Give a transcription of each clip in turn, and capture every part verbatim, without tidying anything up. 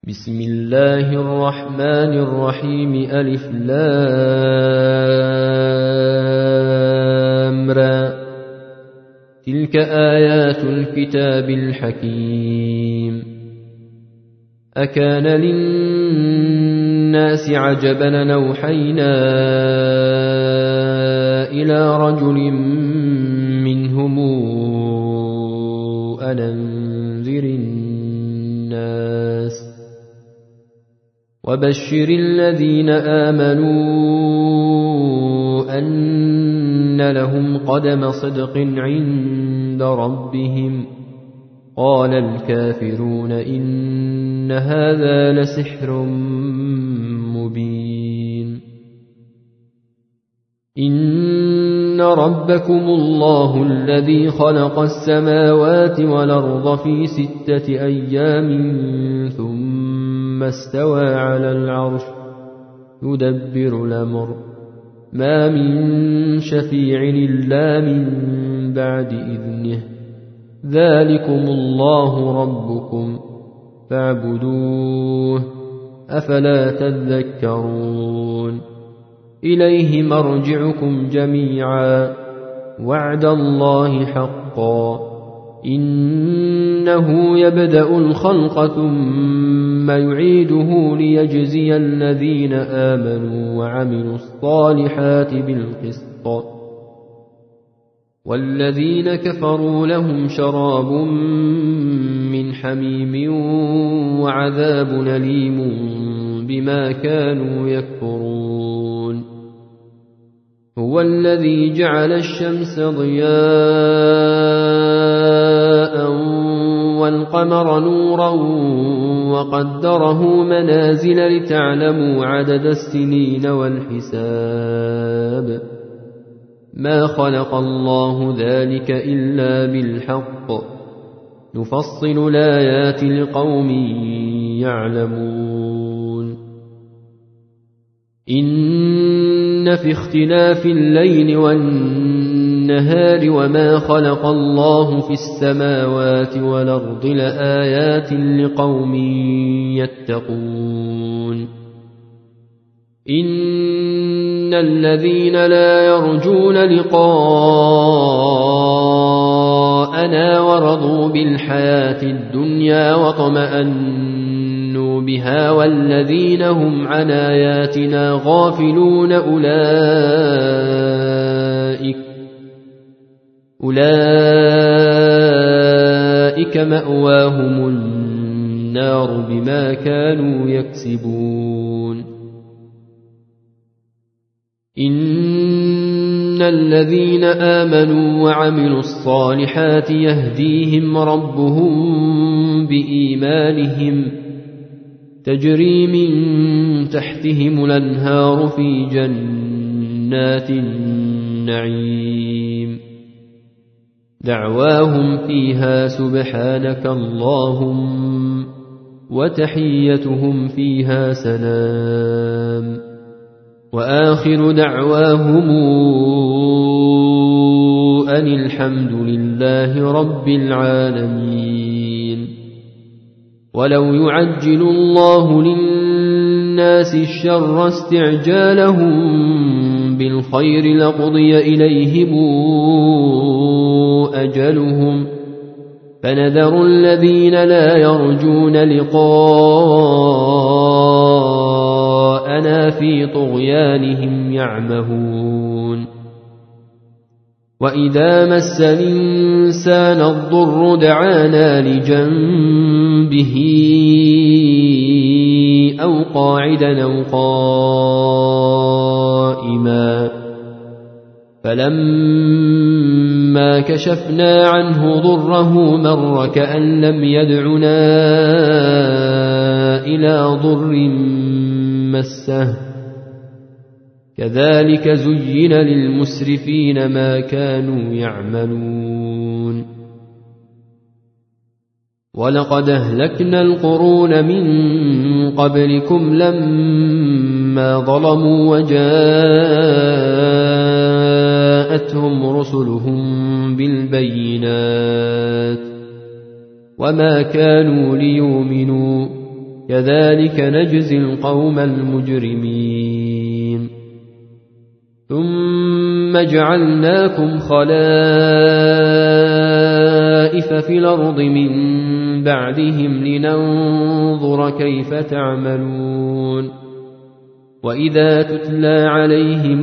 بسم الله الرحمن الرحيم ألف لام را تلك آيات الكتاب الحكيم أكان للناس عجبا نوحينا إلى رجل منهم أن أنذر الناس وبشر الذين آمنوا أن لهم قدم صدق عند ربهم قال الكافرون إن هذا لسحر مبين إن ربكم الله الذي خلق السماوات والأرض في ستة أيام ثم استوى على العرش يدبر الأمر ما من شفيع إلا من بعد إذنه ذلكم الله ربكم فاعبدوه أفلا تذكرون إليه مرجعكم جميعا وعد الله حقا إنه يبدأ الخلق ثم يعيده ليجزي الذين آمنوا وعملوا الصالحات بالقسط والذين كفروا لهم شراب من حميم وعذاب أليم بما كانوا يكفرون هو الذي جعل الشمس ضياء والقمر نورا وقدره منازل لتعلموا عدد السنين والحساب ما خلق الله ذلك إلا بالحق نفصل الآيات لقوم يعلمون إن في اختلاف الليل والنهار وما خلق الله في السماوات والأرض لآيات لقوم يتقون إن الذين لا يرجون لقاءنا ورضوا بالحياة الدنيا وطمأنوا بها والذين هم عن آياتنا غافلون أولئك أولئك مأواهم النار بما كانوا يكسبون إن الذين آمنوا وعملوا الصالحات يهديهم ربهم بإيمانهم تجري من تحتهم الأنهار في جنات النعيم دعواهم فيها سبحانك اللهم وتحيتهم فيها سلام وآخر دعواهم أن الحمد لله رب العالمين ولو يعجل الله للناس الشر استعجالهم بالخير لقضي إليهم أجلهم فنذر الذين لا يرجون لقاءنا في طغيانهم يعمهون وإذا مس الإنسان الضر دعانا لجنبه أو قاعدا أو قائما فلما كشفنا عنه ضره مر كأن لم يدعنا إلى ضر مسه كذلك زين للمسرفين ما كانوا يعملون ولقد أهلكنا القرون من قبلكم لما ظلموا وجاءتهم رسلهم بالبينات وما كانوا ليؤمنوا كذلك نجزي القوم المجرمين ثم جعلناكم خلائف في الأرض من بعدهم لننظر كيف تعملون وإذا تتلى عليهم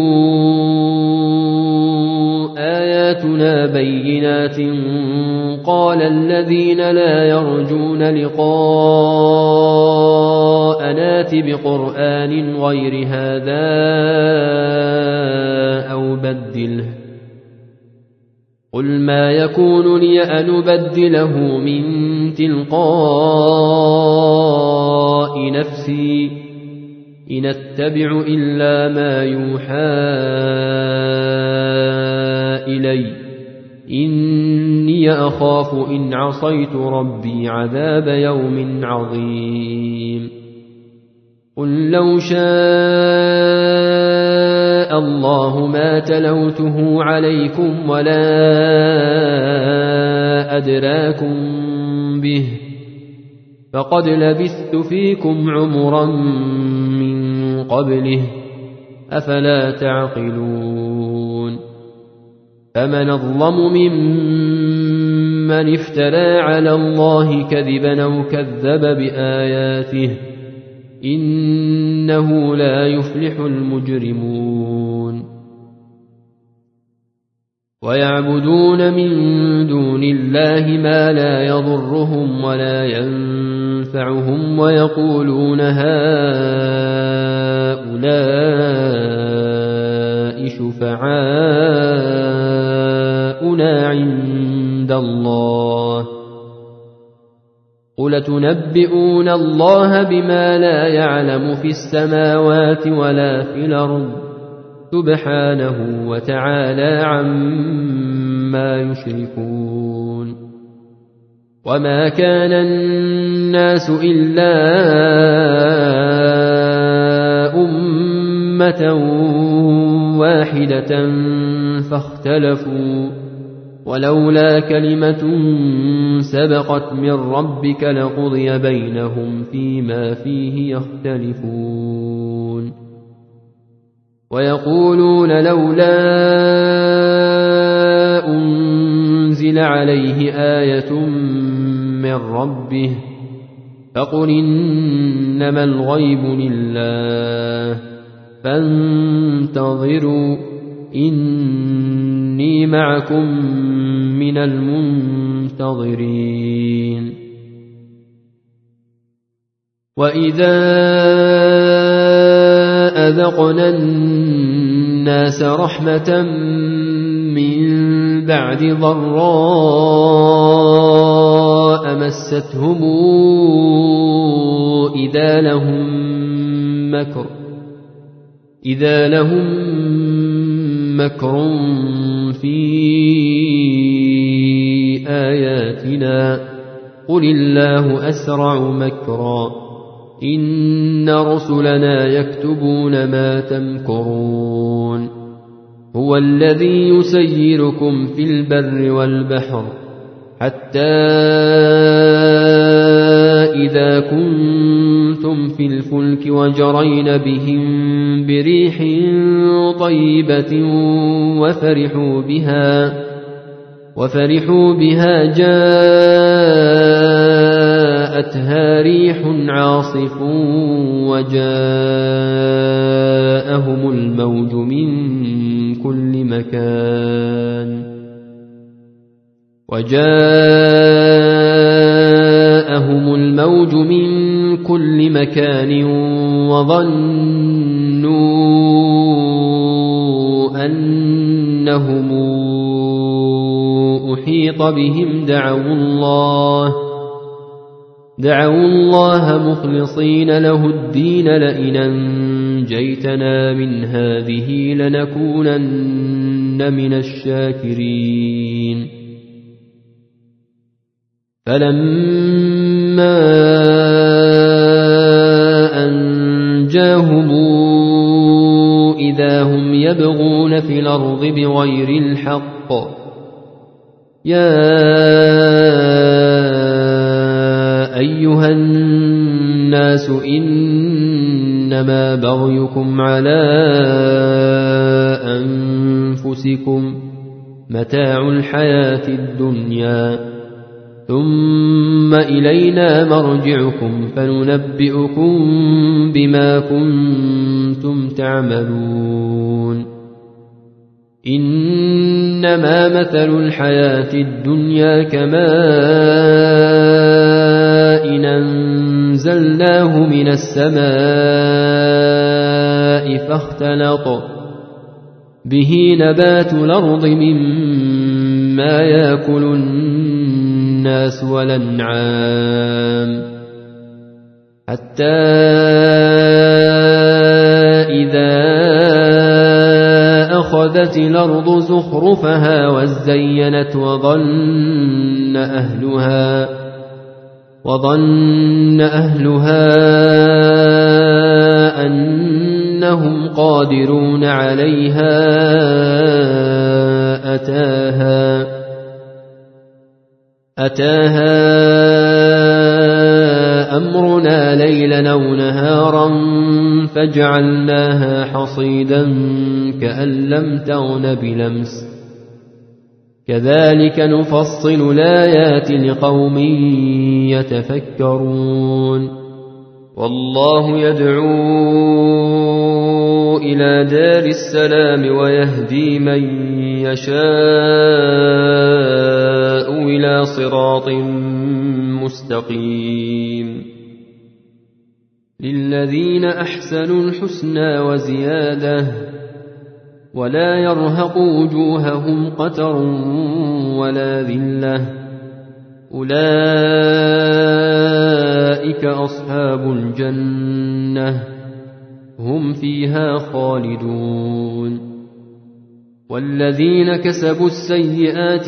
آياتنا بينات قال الذين لا يرجون لقاء نات بقرآن غير هذا أو بدله قل ما يكون لي أن أبدله من تلقاء نفسي إن أتبع إلا ما يوحى إلي إني أخاف إن عصيت ربي عذاب يوم عظيم قل لو شاء الله ما تلوته عليكم ولا أدراكم به فقد لبثت فيكم عمرا من قبله أفلا تعقلون فمن أظلم ممن افترى على الله كذبا أو كذب بآياته إنه لا يفلح المجرمون ويعبدون من دون الله ما لا يضرهم ولا ينفعهم ويقولون هؤلاء شفعاؤنا عند الله قل تنبئون الله بما لا يعلم في السماوات ولا في الأرض سبحانه وتعالى عما يشركون وما كان الناس إلا أمة واحدة فاختلفوا ولولا كلمة سبقت من ربك لقضي بينهم فيما فيه يختلفون ويقولون لولا أنزل عليه آية من ربه فقل إنما الغيب لله فانتظروا إني معكم من المنتظرين وإذا أذقنا الناس رحمة من بعد ضراء مستهم إذا لهم مكر إذا لهم مكر في آياتنا قل الله أسرع مكرا إن رسلنا يكتبون ما تمكرون هو الذي يسيركم في البر والبحر حتى إذا كنتم في الفلك وجرين بهم بريح طيبة وفرحوا بها وفرحوا بها جاءتها ريح عاصف وجاءهم الموج من كل مكان وجاءهم الموج من كل مكان وظنوا أنهم أحيط بهم دعوا الله دعوا الله مخلصين له الدين لئن أنجيتنا من هذه لنكونن من الشاكرين فلما أنجاهم إذا هم يبغون في الأرض بغير الحق يا أيها أيها الناس إنما بغيكم على أنفسكم متاع الحياة الدنيا ثم إلينا مرجعكم فننبئكم بما كنتم تعملون إنما مثل الحياة الدنيا كماء أنزلناه من السماء فاختلط به نبات الأرض مما يأكل الناس والأنعام حتى إذا أخذت الأرض زخرفها وزينت وظن أهلها وظن أهلها أنهم قادرون عليها أتاها أتاها أمرنا ليلا أو نهارا فجعلناها حصيدا كأن لم تغن بلمس كذلك نفصل الآيات لقوم يتفكرون والله يدعو إلى دار السلام ويهدي من يشاء إلى صراط مستقيم للذين أحسنوا الحسنى وزيادة ولا يرهق وجوههم قتر ولا ذلة أولئك أصحاب الجنة هم فيها خالدون والذين كسبوا السيئات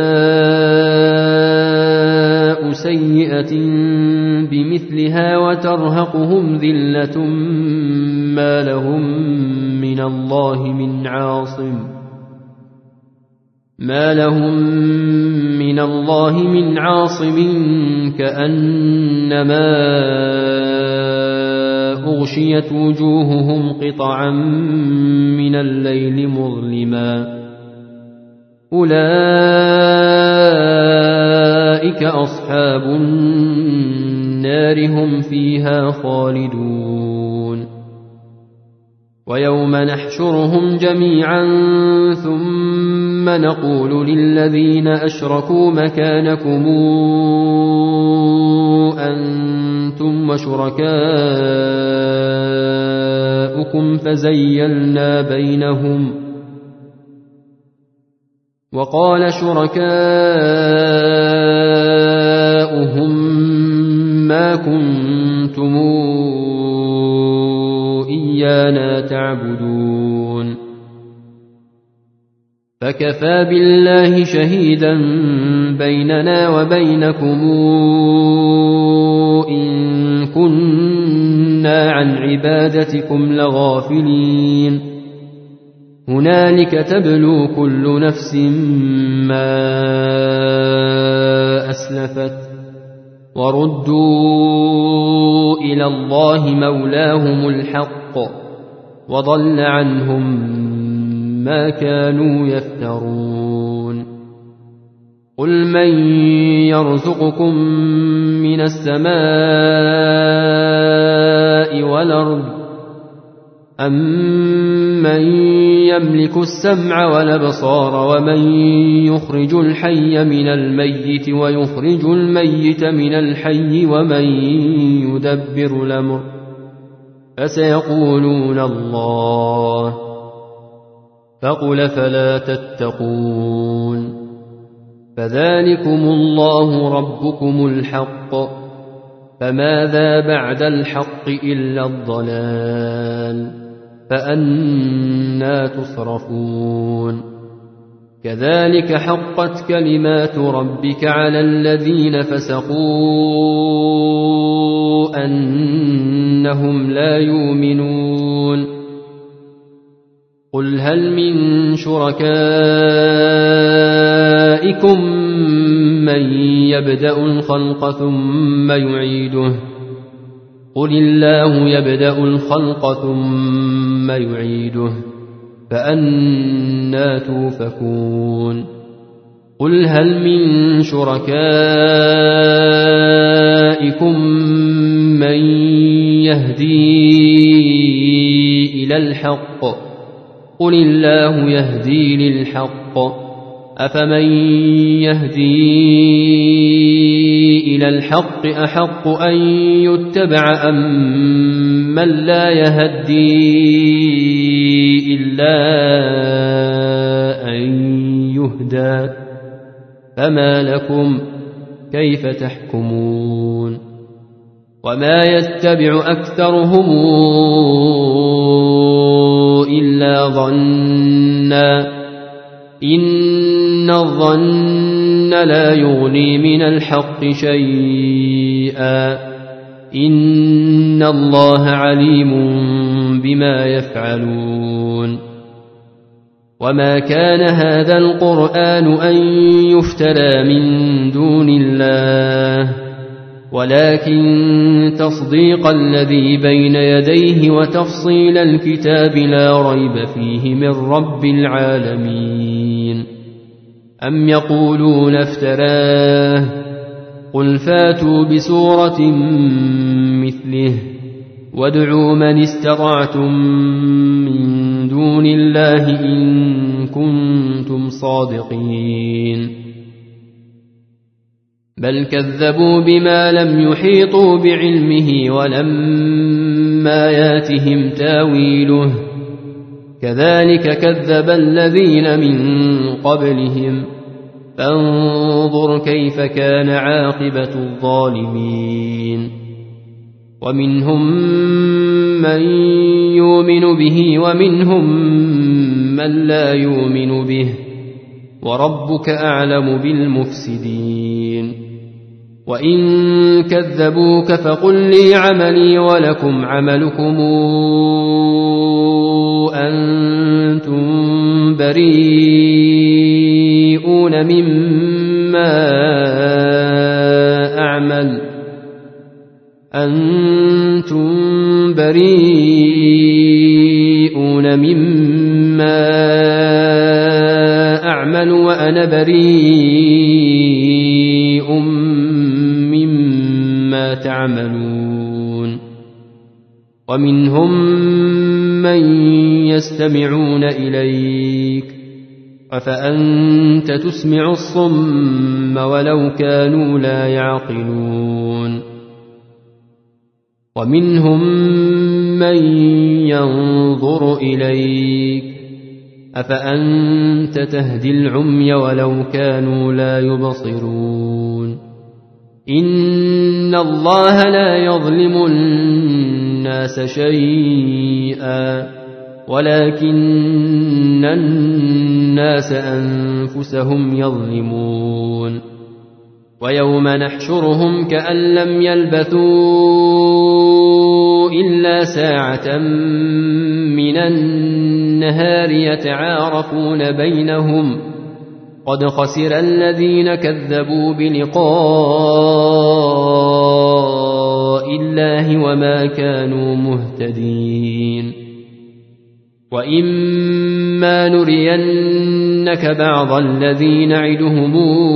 جزاء سيئة بمثلها وترهقهم ذلة ما لهم من الله من عاصم ما لهم من الله من عاصم كأنما أغشيت وجوههم قطعا من الليل مظلما أولئك أصحاب النار هم فيها خالدون ويوم نحشرهم جميعا ثم نقول للذين أشركوا مكانكم أنتم وشركاؤكم فزيلنا بينهم وقال شركاؤهم ما كنتم إيانا تعبدون فكفى بالله شهيدا بيننا وبينكم إن كنا عن عبادتكم لغافلين هنالك تبلو كل نفس ما أسلفت وردوا إلى الله مولاهم الحق وضل عنهم ما كانوا يفترون قل من يرزقكم من السماء والأرض أمن يملك السمع والأبصار ومن يخرج الحي من الميت ويخرج الميت من الحي ومن يدبر الأمر فسيقولون الله فقل فلا تتقون فذلكم الله ربكم الحق فماذا بعد الحق إلا الضلال فأنى تصرفون كذلك حقت كلمات ربك على الذين فسقوا أنهم لا يؤمنون قل هل من شركائكم من يبدأ الخلق ثم يعيده قل الله يبدأ الخلق ثم يعيده فأنى توفكون قل هل من شركائكم من يهدي إلى الحق قل الله يهدي للحق أفمن يهدي إلى الحق أحق أن يتبع أم من لا يهدي إلا أن يهدى فما لكم كيف تحكمون وما يتبع أكثرهم إلا ظنا إن الظن لا يغني من الحق شيئا إن الله عليم بما يفعلون وما كان هذا القرآن أن يفترى من دون الله ولكن تصديق الذي بين يديه وتفصيل الكتاب لا ريب فيه من رب العالمين أم يقولون افتراه قل فاتوا بسورة مثله وادعوا من استطعتم من دون الله إن كنتم صادقين بل كذبوا بما لم يحيطوا بعلمه ولما ياتهم تاويله كذلك كذب الذين من قبلهم فانظر كيف كان عاقبة الظالمين ومنهم من يؤمن به ومنهم من لا يؤمن به وربك أعلم بالمفسدين وإن كذبوك فقل لي عملي ولكم عملكم أنتم بريئون مما أعمل أنتم بريئون مما أعمل وأنا بريء مما تعملون ومنهم من يستمعون إليك أفأنت تسمع الصم ولو كانوا لا يعقلون ومنهم من ينظر إليك أفأنت تهدي العمي ولو كانوا لا يبصرون إن الله لا يظلم الناس شيئا ولكن الناس أنفسهم يظلمون ويوم نحشرهم كأن لم يلبثوا إلا ساعة من النهار يتعارفون بينهم قد خسر الذين كذبوا بلقاء الله وما كانوا مهتدين وإما نرينك بعض الذي نعدهم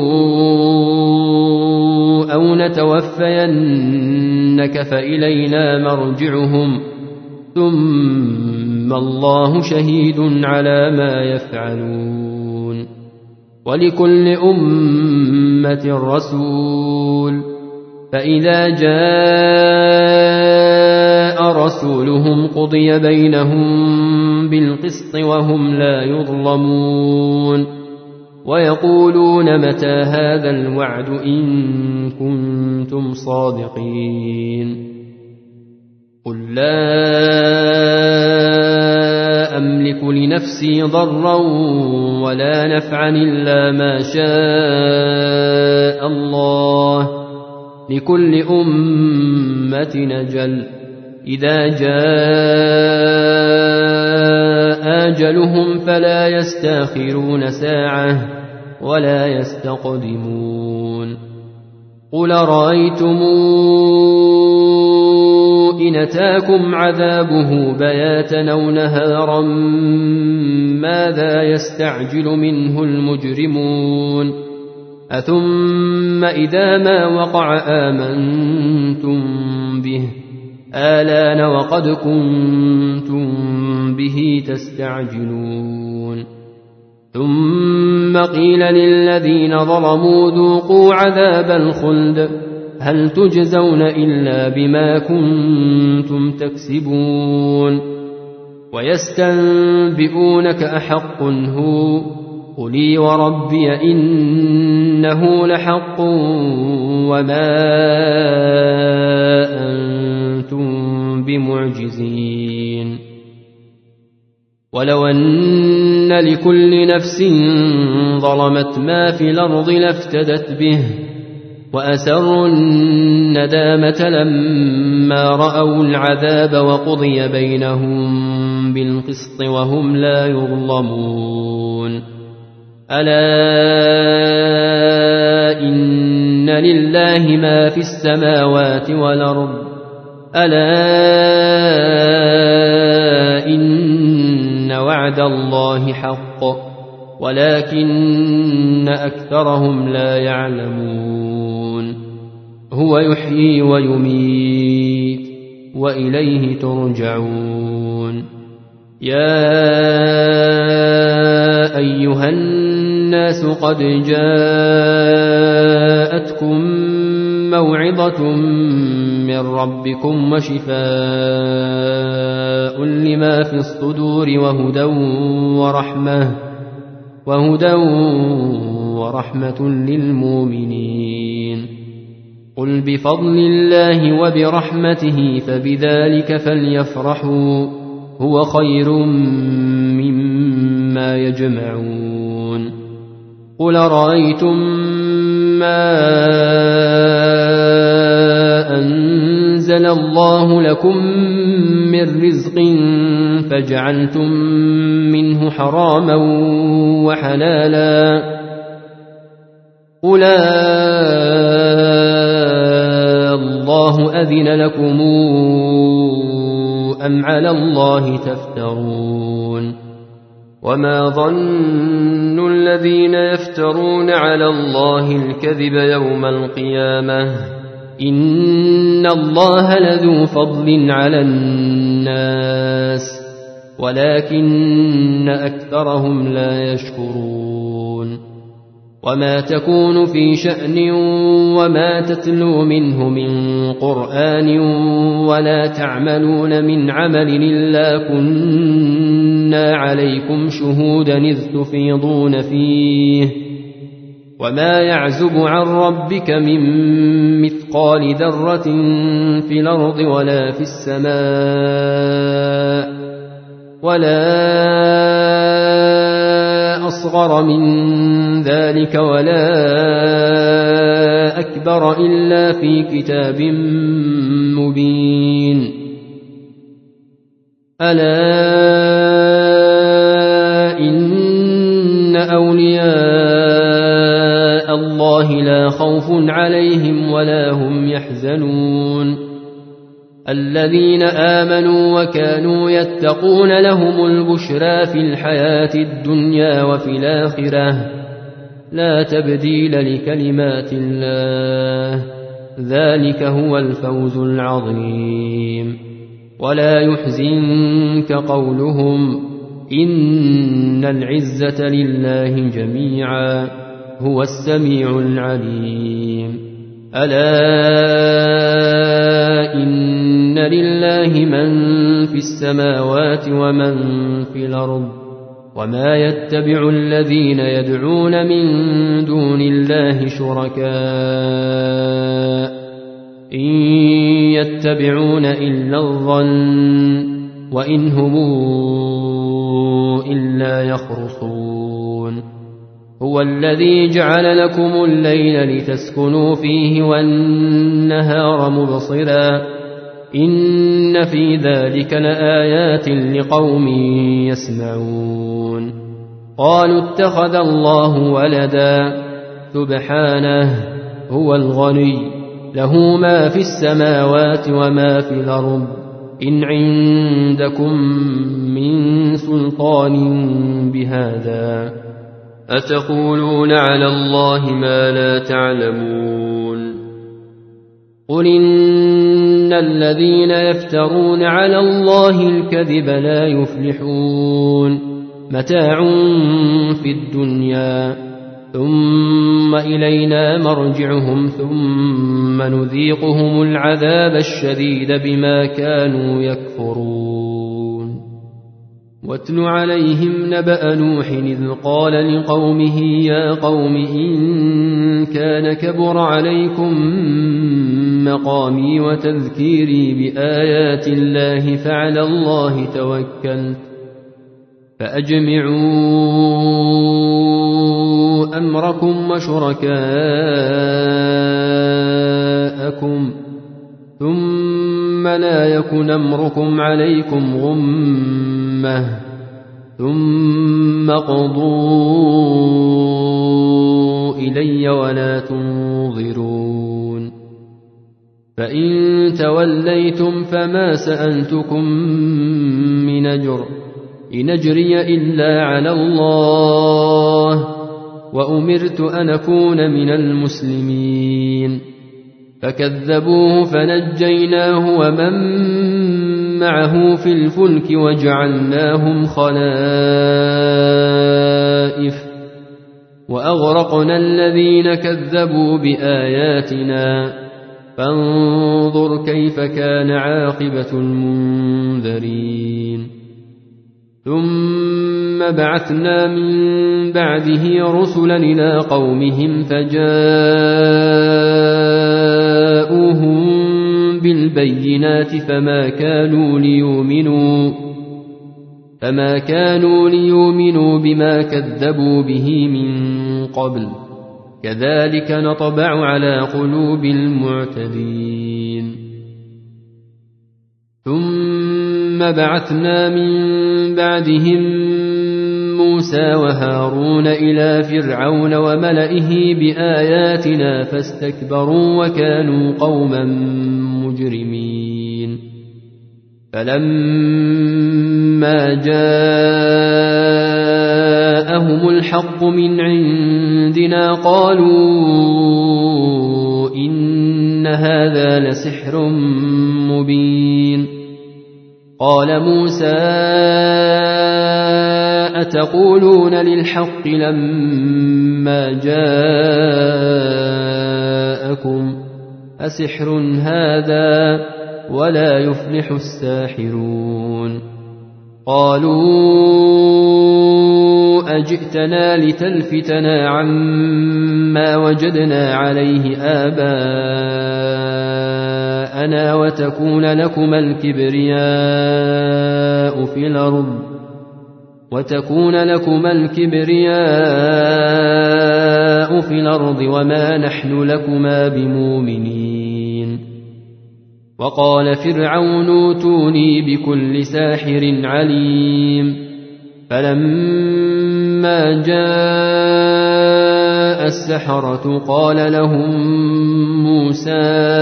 أو نتوفينك فإلينا مرجعهم ثم الله شهيد على ما يفعلون ولكل أمة رسول فإذا جاء رسولهم قضي بينهم بالقسط وهم لا يظلمون ويقولون متى هذا الوعد إن كنتم صادقين قل لا أملك لنفسي ضرا ولا نفعا إلا ما شاء الله لكل أمة أجل إذا جاء أجلهم فلا يستأخرون ساعة ولا يستقدمون قل رأيتم إن أتاكم عذابه بياتا أو نهارا ماذا يستعجل منه المجرمون أثم إذا ما وقع آمنتم به آلان وقد كنتم به تستعجلون ثم قيل للذين ظلموا ذوقوا عذاب الخلد هل تجزون إلا بما كنتم تكسبون ويستنبئونك أحق هو قل وربي إنه لحق وما أنتم بمعجزين ولو أن لكل نفس ظلمت ما في الأرض لافتدت به وأسروا الندامة لما رأوا العذاب وقضي بينهم بالقسط وهم لا يظلمون ألا إن لله ما في السماوات والأرض ألا إن وعد الله حق ولكن أكثرهم لا يعلمون هو يحيي ويميت وإليه ترجعون يا أيها الناس قد جاءتكم موعظة من ربكم وشفاء لما في الصدور وهدى ورحمة وهدى ورحمة للمؤمنين قل بفضل الله وبرحمته فبذلك فليفرحوا هو خير مما يجمعون قل رأيتم ما أنزل الله لكم من رزق فجعلتم منه حراما وحلالا قل الله أذن لكم أم على الله تفترون وما ظن الذين يفترون على الله الكذب يوم القيامة إن الله لذو فضل على الناس ولكن أكثرهم لا يشكرون وما تكون في شأن وما تتلو منه من قرآن ولا تعملون من عمل إلا كنا عليكم شهودا إذ تفيضون فيه وما يعزب عن ربك من مثقال ذرة في الأرض ولا في السماء ولا أصغر من ذلك ولا أكبر إلا في كتاب مبين ألا إن أولياء الله لا خوف عليهم ولا هم يحزنون الذين آمنوا وكانوا يتقون لهم البشرى في الحياة الدنيا وفي الآخرة لا تبديل لكلمات الله ذلك هو الفوز العظيم ولا يحزنك قولهم إن العزة لله جميعا هو السميع العليم ألا إن لله من في السماوات ومن في الأرض وما يتبع الذين يدعون من دون الله شركاء إن يتبعون إلا الظن وإن هم إلا يخرصون هو الذي جعل لكم الليل لتسكنوا فيه والنهار مبصرا إن في ذلك لآيات لقوم يسمعون قالوا اتخذ الله ولدا سبحانه هو الغني له ما في السماوات وما في الأرض إن عندكم من سلطان بهذا أتقولون على الله ما لا تعلمون قل إن الذين يفترون على الله الكذب لا يفلحون متاع في الدنيا ثم إلينا مرجعهم ثم نذيقهم العذاب الشديد بما كانوا يكفرون واتل عليهم نبأ نوح إذ قال لقومه يا قوم إن كان كبر عليكم مقامي وتذكيري بآيات الله فعلى الله توكلت فأجمعوا أمركم وشركاءكم ثم لا يكن أمركم عليكم غمة ثم قضوا إلي ولا تنظرون فإن توليتم فما سألتكم من أجر إن أجري إلا على الله وأمرت أن أكون من المسلمين فكذبوه فنجيناه ومن معه في الفلك وجعلناهم خلائف وأغرقنا الذين كذبوا بآياتنا فانظر كيف كان عاقبة المنذرين ثم بعثنا من بعده رسلا إلى قومهم فجاءوهم بالبينات فما كانوا ليؤمنوا فما كانوا ليؤمنوا بما كذبوا به من قبل كذلك نطبع على قلوب المعتدين ثم بعثنا من بعدهم موسى وهارون إلى فرعون وملئه بآياتنا فاستكبروا وكانوا قوما مجرمين فلما جاءهم الحق من عندنا قالوا إن هذا لسحر مبين قال موسى أتقولون للحق لما جاءكم أسحر هذا ولا يفلح الساحرون قالوا أجئتنا لتلفتنا عما وجدنا عليه آباءنا وتكون لكما الكبرياء في الأرض وتكون لكما الكبرياء في الأرض وما نحن لكما بمؤمنين وقال فرعون اوتوني بكل ساحر عليم فلما جاء السحرة قال لهم موسى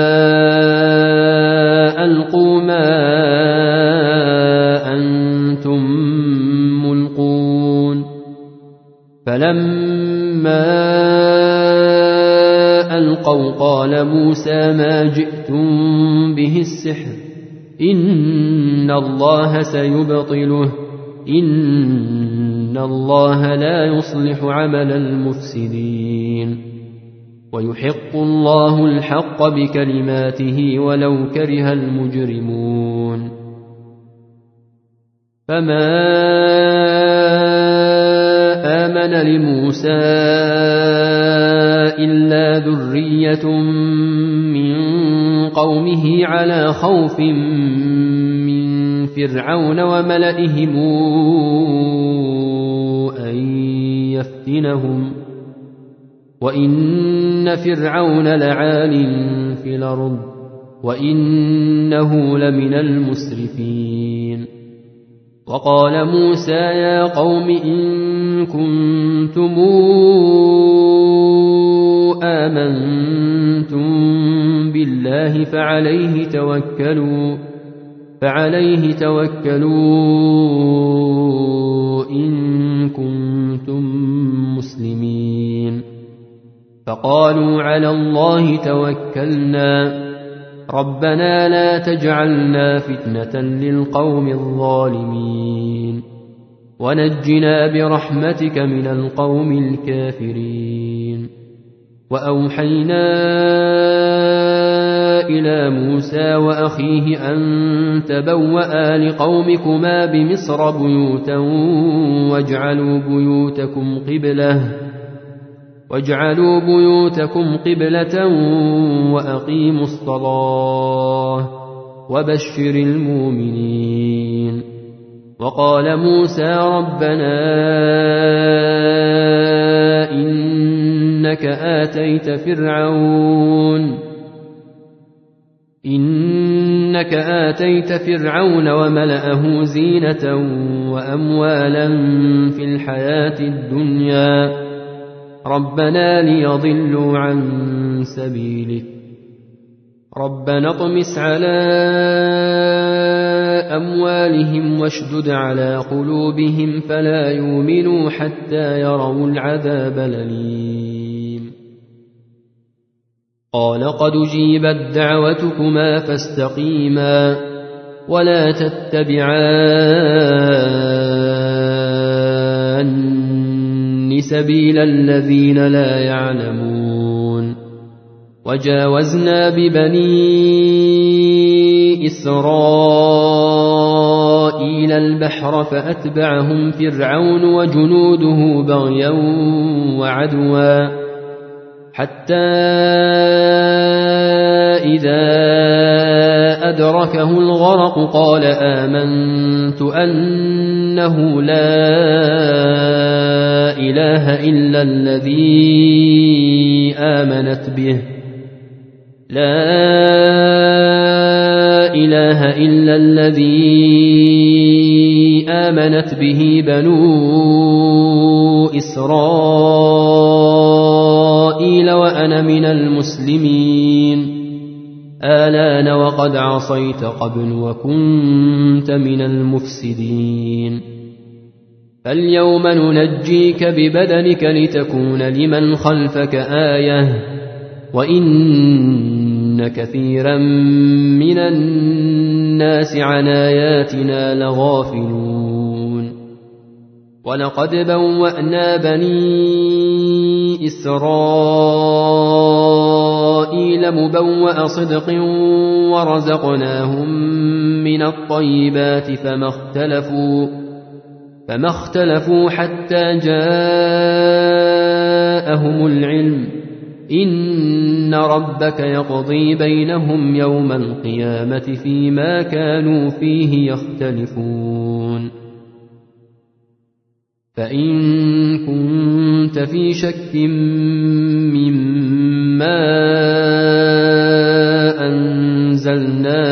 ألقوا ما أنتم ملقون فلما ألقوا قال موسى ما جئتم به السحر إن الله سيبطله إن الله لا يصلح عمل المفسدين ويحق الله الحق بكلماته ولو كره المجرمون فما آمن لموسى إلا ذرية من قومه على خوف من فرعون وملئهم أن يفتنهم وإن فرعون لعال في الأرض وإنه لمن المسرفين وقال موسى يا قوم إن كنتم آمنتم كنتم بالله فعليه توكلوا فعليه توكلوا إن كنتم مسلمين فقالوا على الله توكلنا ربنا لا تجعلنا فتنة للقوم الظالمين ونجنا برحمتك من القوم الكافرين وأوحينا إلى موسى وأخيه أن تبوأ لقومكما بمصر بيوتا واجعلوا بيوتكم قبلة واجعلوا بيوتكم قبلة وأقيموا الصلاة وبشر المؤمنين وقال موسى ربنا إنك آتيت فرعون إنك آتيت فرعون وملأه زينة وأموالا في الحياة الدنيا ربنا ليضلوا عن سبيلك ربنا اطمس على أموالهم واشدد على قلوبهم فلا يؤمنوا حتى يروا العذاب الأليم قال قد جيبت دعوتكما فاستقيما ولا تتبعان سبيل الذين لا يعلمون وجاوزنا ببني إسرائيل البحر فأتبعهم فرعون وجنوده بغيا وعدوا حتى إذا أدركه الغرق قال آمنت أنه لا إله إلا الذي آمنت به لا إله إلا الذي آمنت به بنو إسرائيل وأنا من المسلمين آلان وقد عصيت قبل وكنت من المفسدين فاليوم ننجيك ببدنك لتكون لمن خلفك آية وإن كثيرا من الناس عن آياتنا لغافلون ولقد بوأنا بني إسرائيل مبوأ صدق ورزقناهم من الطيبات فما اختلفوا فما اختلفوا حتى جاءهم العلم إن ربك يقضي بينهم يوم القيامة فيما كانوا فيه يختلفون فإن كنت في شك مما أنزلنا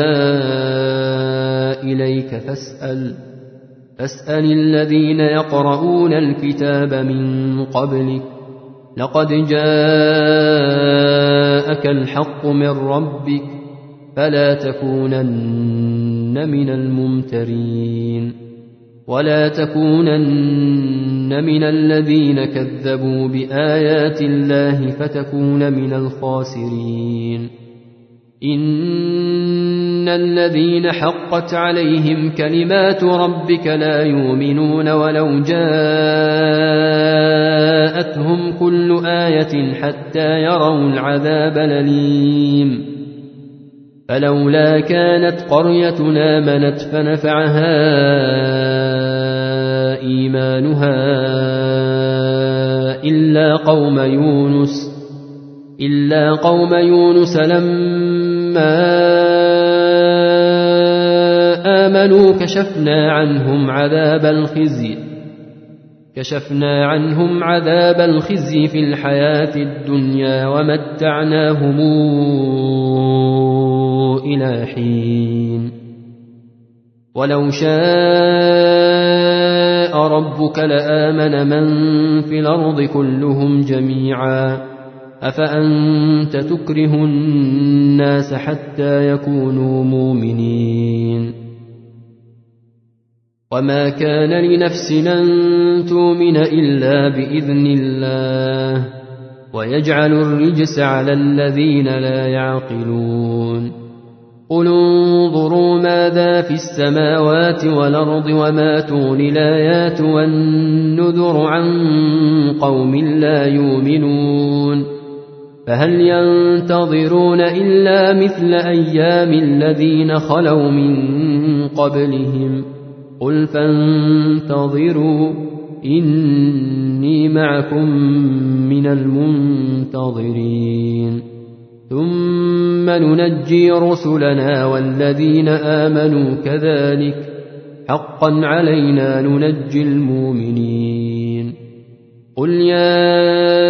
إليك فاسأل فاسأل الذين يقرؤون الكتاب من قبلك لقد جاءك الحق من ربك فلا تكونن من الممترين ولا تكونن من الذين كذبوا بآيات الله فتكون من الخاسرين إن الذين حقت عليهم كلمات ربك لا يؤمنون ولو جاءتهم كل آية حتى يروا العذاب الأليم فلولا كانت قريتنا آمنت فنفعها إيمانها إلا قوم يونس إلا قوم يونس لما آمنوا كشفنا عنهم عذاب الخزي كشفنا عنهم عذاب الخزي في الحياة الدنيا ومتعناهم إلى حين ولو شاء ربك لآمن من في الأرض كلهم جميعا أفأنت تكره الناس حتى يكونوا مؤمنين وما كان لنفس أن تؤمن إلا بإذن الله ويجعل الرجس على الذين لا يعقلون قل انظروا ماذا في السماوات والأرض وما تغني الآيات والنذر عن قوم لا يؤمنون فهل ينتظرون إلا مثل أيام الذين خلوا من قبلهم قل فانتظروا إني معكم من المنتظرين ثم ننجي رسلنا والذين آمنوا كذلك حقا علينا ننجي المؤمنين قل يا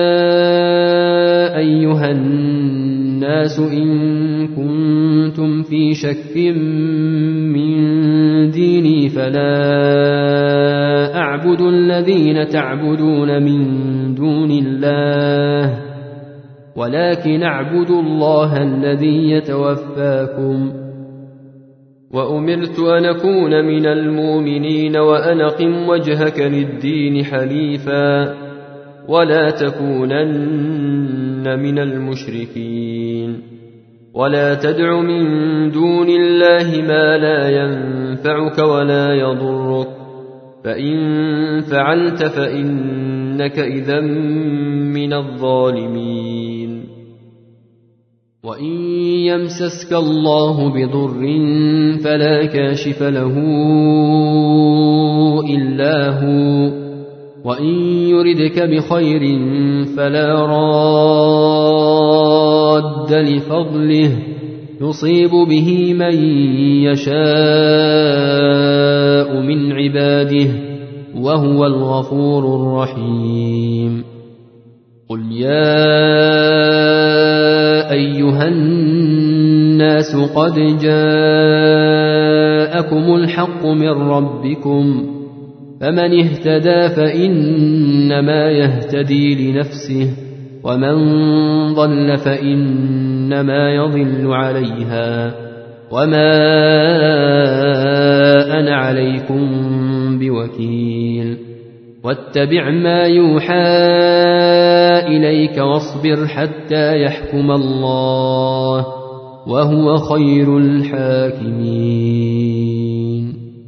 أيها الناس إن كنتم في شك من ديني فلا أعبد الذين تعبدون من دون الله ولكن أعبد الله الذي يتوفاكم وأمرت أن أكون من المؤمنين وأن أقم وجهك للدين حنيفا ولا تكونن من المشركين ولا تدع من دون الله ما لا ينفعك ولا يضرك فإن فعلت فإنك إذا من الظالمين وإن يمسسك الله بضر فلا كاشف له إلا هو وإن يردك بخير فلا راد لفضله يصيب به من يشاء من عباده وهو الغفور الرحيم قل يا أيها الناس قد جاءكم الحق من ربكم فمن اهتدى فإنما يهتدي لنفسه ومن ضل فإنما يضل عليها وما أنا عليكم بوكيل واتبع ما يوحى إليك واصبر حتى يحكم الله وهو خير الحاكمين